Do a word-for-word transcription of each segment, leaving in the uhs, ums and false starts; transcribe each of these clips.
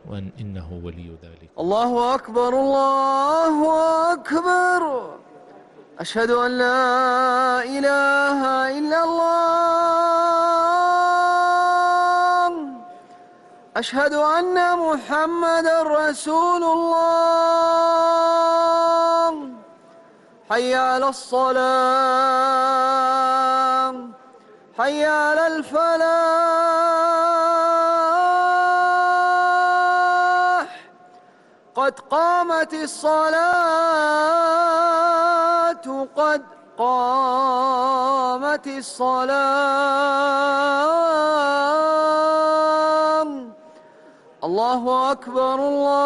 وأن إنه ولي ذلك. الله أكبر الله أكبر. أشهد أن لا إله إلا الله. أشهد أن محمدا رسول الله. حي على الصلاة حي على الفلاح. قد قامت الصلاة قد قامت الصلاة. الله أكبر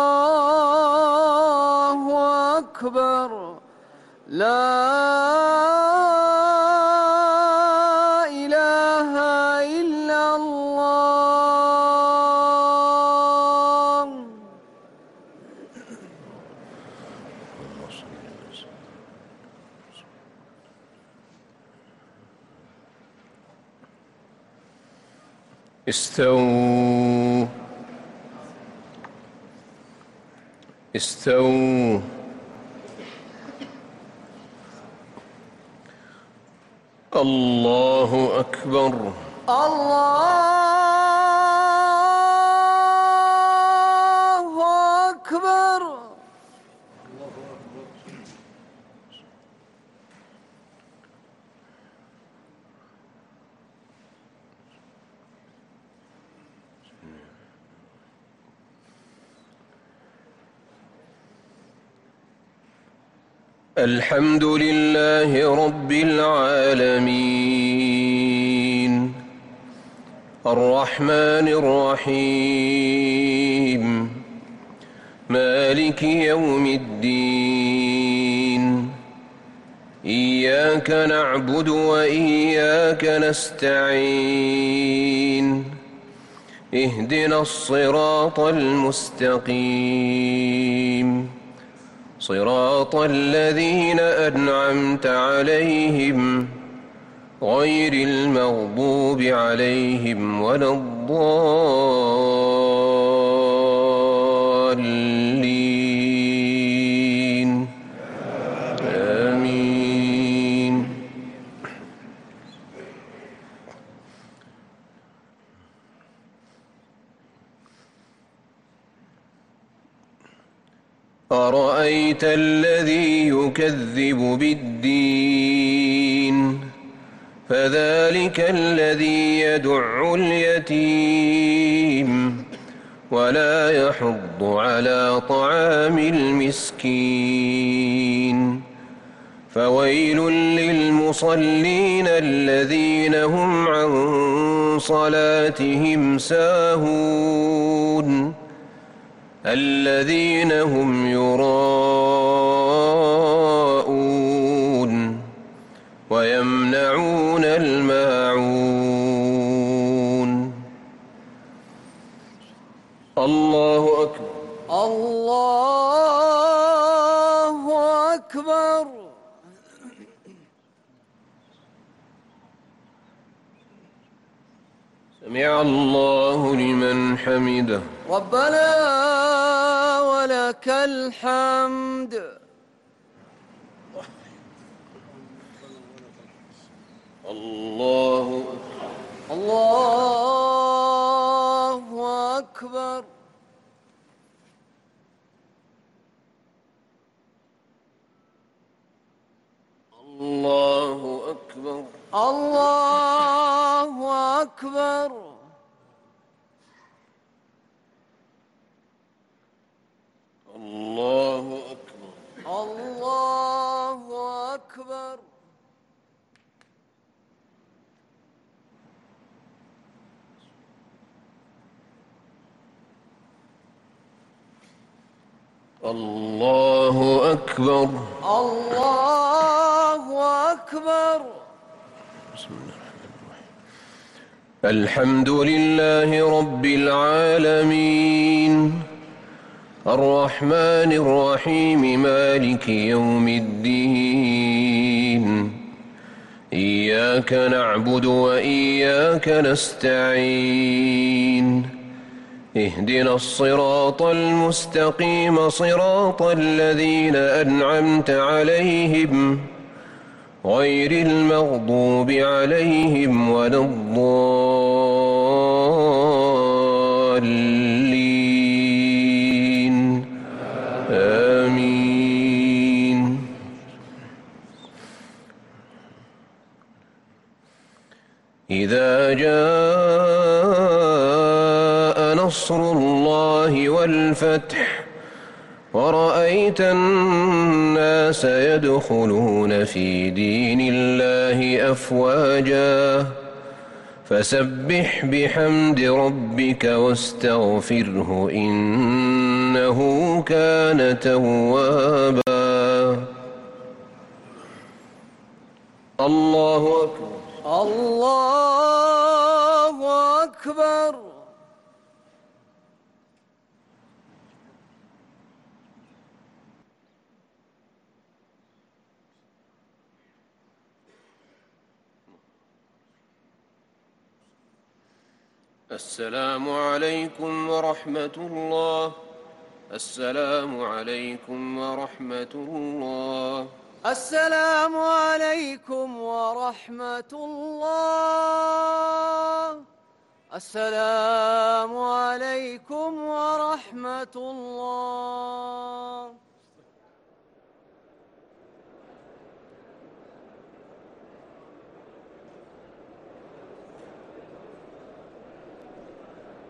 الله أكبر. لا إله إلا الله. استووا استووا. الله أكبر. الله أكبر. الحمد لله رب العالمين الرحمن الرحيم مالك يوم الدين. إياك نعبد وإياك نستعين. اهدنا الصراط المستقيم صراط الذين أنعمت عليهم غير المغضوب عليهم ولا الضالين. آمين. أرأيت الذي يكذب بالدين فذلك الذي يدع اليتيم ولا يحض على طعام المسكين. فويل للمصلين الذين هم عن صلاتهم ساهون الذين هم يراءون ويمنعون الماعون. الله أكبر. الله أكبر. سمع الله لمن حمده. ربنا ولك الحمد. الله الله أكبر. الله أكبر. الله أكبر. الله أكبر. الله أكبر. الله أكبر. الله أكبر. بسم الله الرحمن الرحيم. الحمد لله رب العالمين الرحمن الرحيم مالك يوم الدين. إياك نعبد وإياك نستعين. اهدنا الصراط المستقيم صراط الذين أنعمت عليهم غير المغضوب عليهم ولا الضالين آمين. إذا جاء نصر الله والفتح ورأيت الناس يدخلون في دين الله أفواجا فسبح بحمد ربك واستغفره إنه كان توابا. الله أكبر. الله أكبر. السلام عليكم ورحمة الله. السلام عليكم ورحمة الله. السلام عليكم ورحمة الله. السلام عليكم ورحمة الله.